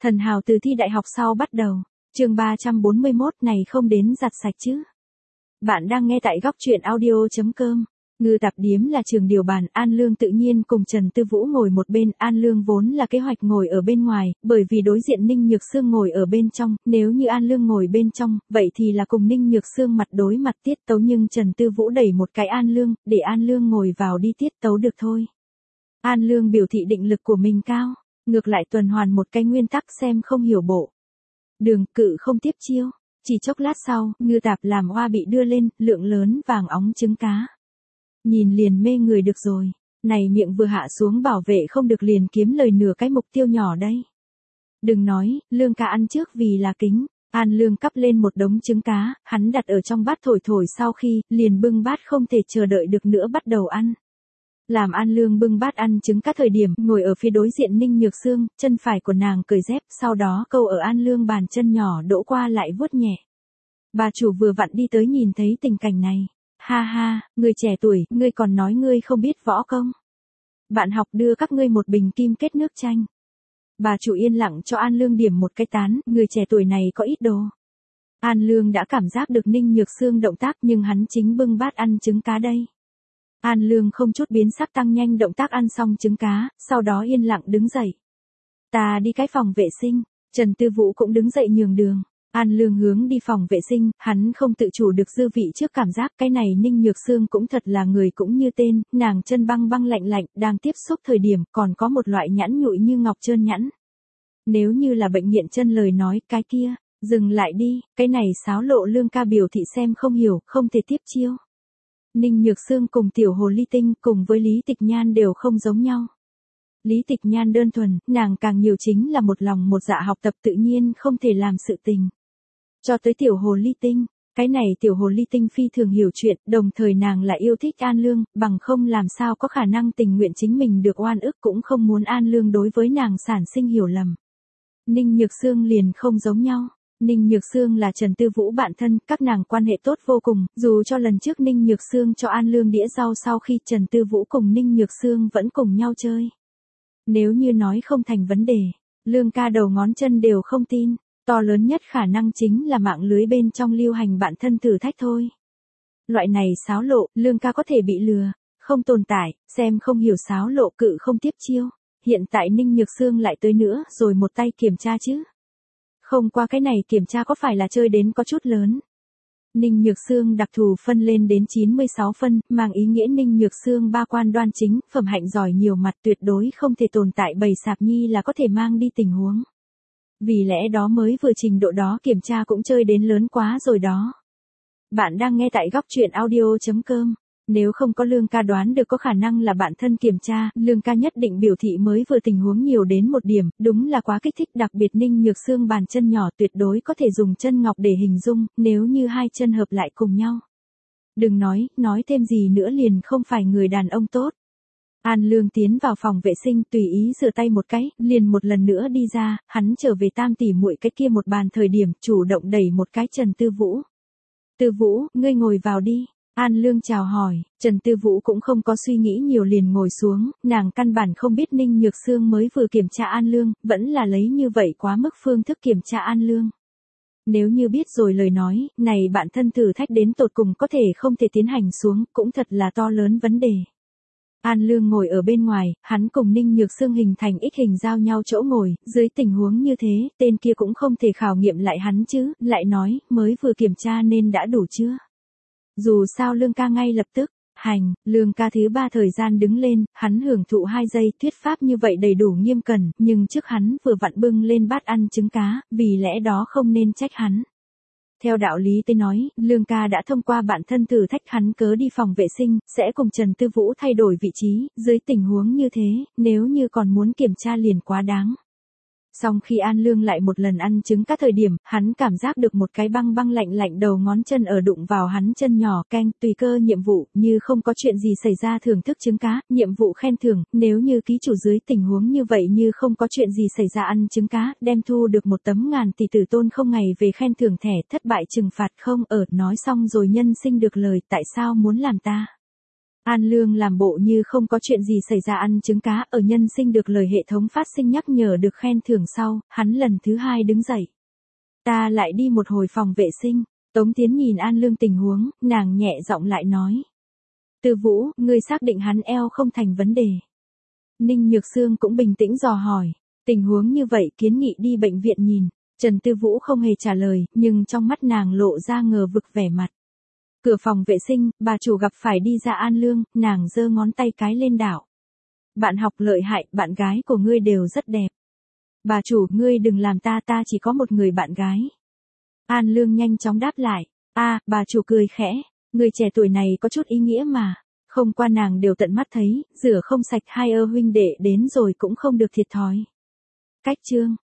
Thần hào từ thi đại học sau bắt đầu. Chương 341 này không đến giặt sạch chứ. Bạn đang nghe tại góc truyện audio.com. Ngư Tạp Điếm là trường điều bàn, An Lương tự nhiên cùng Trần Tư Vũ ngồi một bên, An Lương vốn là kế hoạch ngồi ở bên ngoài, bởi vì đối diện Ninh Nhược Sương ngồi ở bên trong, nếu như An Lương ngồi bên trong, vậy thì là cùng Ninh Nhược Sương mặt đối mặt tiết tấu, nhưng Trần Tư Vũ đẩy một cái An Lương, để An Lương ngồi vào đi tiết tấu được thôi. An Lương biểu thị định lực của mình cao, ngược lại tuần hoàn một cái nguyên tắc xem không hiểu bộ. Đường cự không tiếp chiêu, chỉ chốc lát sau, Ngư Tạp làm hoa bị đưa lên, lượng lớn vàng óng trứng cá. Nhìn liền mê người được rồi, này miệng vừa hạ xuống bảo vệ không được liền kiếm lời nửa cái mục tiêu nhỏ đây. Đừng nói, Lương ca ăn trước vì là kính. An Lương cắp lên một đống trứng cá, hắn đặt ở trong bát thổi thổi sau khi, liền bưng bát không thể chờ đợi được nữa bắt đầu ăn. Làm An Lương bưng bát ăn trứng cá thời điểm, ngồi ở phía đối diện Ninh Nhược Sương, chân phải của nàng cởi dép, sau đó câu ở An Lương bàn chân nhỏ đỗ qua lại vuốt nhẹ. Bà chủ vừa vặn đi tới nhìn thấy tình cảnh này. Ha ha, người trẻ tuổi, ngươi còn nói ngươi không biết võ công. Bạn học đưa các ngươi một bình kim kết nước chanh. Bà chủ yên lặng cho An Lương điểm một cái tán, người trẻ tuổi này có ít đồ. An Lương đã cảm giác được Ninh Nhược Sương động tác nhưng hắn chính bưng bát ăn trứng cá đây. An Lương không chút biến sắc tăng nhanh động tác ăn xong trứng cá, sau đó yên lặng đứng dậy. Ta đi cái phòng vệ sinh, Trần Tư Vũ cũng đứng dậy nhường đường. An Lương hướng đi phòng vệ sinh, hắn không tự chủ được dư vị trước cảm giác cái này Ninh Nhược Sương cũng thật là người cũng như tên, nàng chân băng băng lạnh lạnh, đang tiếp xúc thời điểm còn có một loại nhẵn nhụi như ngọc trơn nhẵn. Nếu như là bệnh nghiện chân lời nói cái kia, dừng lại đi, cái này xáo lộ Lương ca biểu thị xem không hiểu, không thể tiếp chiêu. Ninh Nhược Sương cùng tiểu hồ ly tinh cùng với Lý Tịch Nhan đều không giống nhau. Lý Tịch Nhan đơn thuần, nàng càng nhiều chính là một lòng một dạ học tập tự nhiên không thể làm sự tình. Cho tới tiểu hồ ly tinh, cái này tiểu hồ ly tinh phi thường hiểu chuyện, đồng thời nàng lại yêu thích An Lương, bằng không làm sao có khả năng tình nguyện chính mình được oan ức cũng không muốn An Lương đối với nàng sản sinh hiểu lầm. Ninh Nhược Sương liền không giống nhau. Ninh Nhược Sương là Trần Tư Vũ bạn thân, các nàng quan hệ tốt vô cùng, dù cho lần trước Ninh Nhược Sương cho An Lương đĩa rau sau khi Trần Tư Vũ cùng Ninh Nhược Sương vẫn cùng nhau chơi. Nếu như nói không thành vấn đề, Lương ca đầu ngón chân đều không tin, to lớn nhất khả năng chính là mạng lưới bên trong lưu hành bạn thân thử thách thôi. Loại này xáo lộ, Lương ca có thể bị lừa, không tồn tại, xem không hiểu xáo lộ cự không tiếp chiêu. Hiện tại Ninh Nhược Sương lại tới nữa rồi một tay kiểm tra chứ. Không qua cái này kiểm tra có phải là chơi đến có chút lớn. Ninh Nhược Sương đặc thù phân lên đến 96 phân, mang ý nghĩa Ninh Nhược Sương ba quan đoan chính, phẩm hạnh giỏi nhiều mặt tuyệt đối không thể tồn tại bầy sạp nhi là có thể mang đi tình huống. Vì lẽ đó mới vừa trình độ đó kiểm tra cũng chơi đến lớn quá rồi đó. Bạn đang nghe tại góc truyện audio.com. Nếu không có Lương ca đoán được có khả năng là bạn thân kiểm tra, Lương ca nhất định biểu thị mới vừa tình huống nhiều đến một điểm, đúng là quá kích thích, đặc biệt Ninh Nhược Sương bàn chân nhỏ tuyệt đối có thể dùng chân ngọc để hình dung, nếu như hai chân hợp lại cùng nhau. Đừng nói thêm gì nữa liền không phải người đàn ông tốt. An Lương tiến vào phòng vệ sinh tùy ý rửa tay một cái, liền một lần nữa đi ra, hắn trở về tam tỷ muội cái kia một bàn thời điểm, chủ động đẩy một cái Trần Tư Vũ. Tư Vũ, ngươi ngồi vào đi. An Lương chào hỏi, Trần Tư Vũ cũng không có suy nghĩ nhiều liền ngồi xuống, nàng căn bản không biết Ninh Nhược Sương mới vừa kiểm tra An Lương, vẫn là lấy như vậy quá mức phương thức kiểm tra An Lương. Nếu như biết rồi lời nói, này bạn thân thử thách đến tột cùng có thể không thể tiến hành xuống, cũng thật là to lớn vấn đề. An Lương ngồi ở bên ngoài, hắn cùng Ninh Nhược Sương hình thành ít hình giao nhau chỗ ngồi, dưới tình huống như thế, tên kia cũng không thể khảo nghiệm lại hắn chứ, lại nói, mới vừa kiểm tra nên đã đủ chưa? Dù sao Lương ca ngay lập tức, Lương ca thứ 3 thời gian đứng lên, hắn hưởng thụ 2 giây, thuyết pháp như vậy đầy đủ nghiêm cẩn, nhưng trước hắn vừa vặn bưng lên bát ăn trứng cá, vì lẽ đó không nên trách hắn. Theo đạo lý tới nói, Lương ca đã thông qua bạn thân thử thách hắn cớ đi phòng vệ sinh, sẽ cùng Trần Tư Vũ thay đổi vị trí, dưới tình huống như thế, nếu như còn muốn kiểm tra liền quá đáng. Song khi An Lương lại một lần ăn trứng cá thời điểm, hắn cảm giác được một cái băng băng lạnh lạnh đầu ngón chân ở đụng vào hắn chân nhỏ keng, tùy cơ nhiệm vụ, như không có chuyện gì xảy ra thưởng thức trứng cá, nhiệm vụ khen thưởng, nếu như ký chủ dưới tình huống như vậy như không có chuyện gì xảy ra ăn trứng cá, đem thu được một tấm ngàn tỷ tử tôn không ngày về khen thưởng thẻ, thất bại trừng phạt không ở, nói xong rồi nhân sinh được lời, tại sao muốn làm ta? An Lương làm bộ như không có chuyện gì xảy ra, ăn trứng cá ở nhân sinh được lời hệ thống phát sinh nhắc nhở được khen thưởng sau, hắn lần thứ 2 đứng dậy. Ta lại đi một hồi phòng vệ sinh. Tống Tiến nhìn An Lương tình huống, nàng nhẹ giọng lại nói. Tư Vũ, ngươi xác định hắn eo không thành vấn đề. Ninh Nhược Sương cũng bình tĩnh dò hỏi. Tình huống như vậy kiến nghị đi bệnh viện nhìn. Trần Tư Vũ không hề trả lời, nhưng trong mắt nàng lộ ra ngờ vực vẻ mặt. Cửa phòng vệ sinh, bà chủ gặp phải đi ra An Lương, nàng giơ ngón tay cái lên đảo. Bạn học lợi hại, bạn gái của ngươi đều rất đẹp. Bà chủ, ngươi đừng làm ta chỉ có một người bạn gái. An Lương nhanh chóng đáp lại. Bà chủ cười khẽ. Người trẻ tuổi này có chút ý nghĩa mà. Không qua nàng đều tận mắt thấy, rửa không sạch hai huynh đệ đến rồi cũng không được thiệt thòi. Cách chương.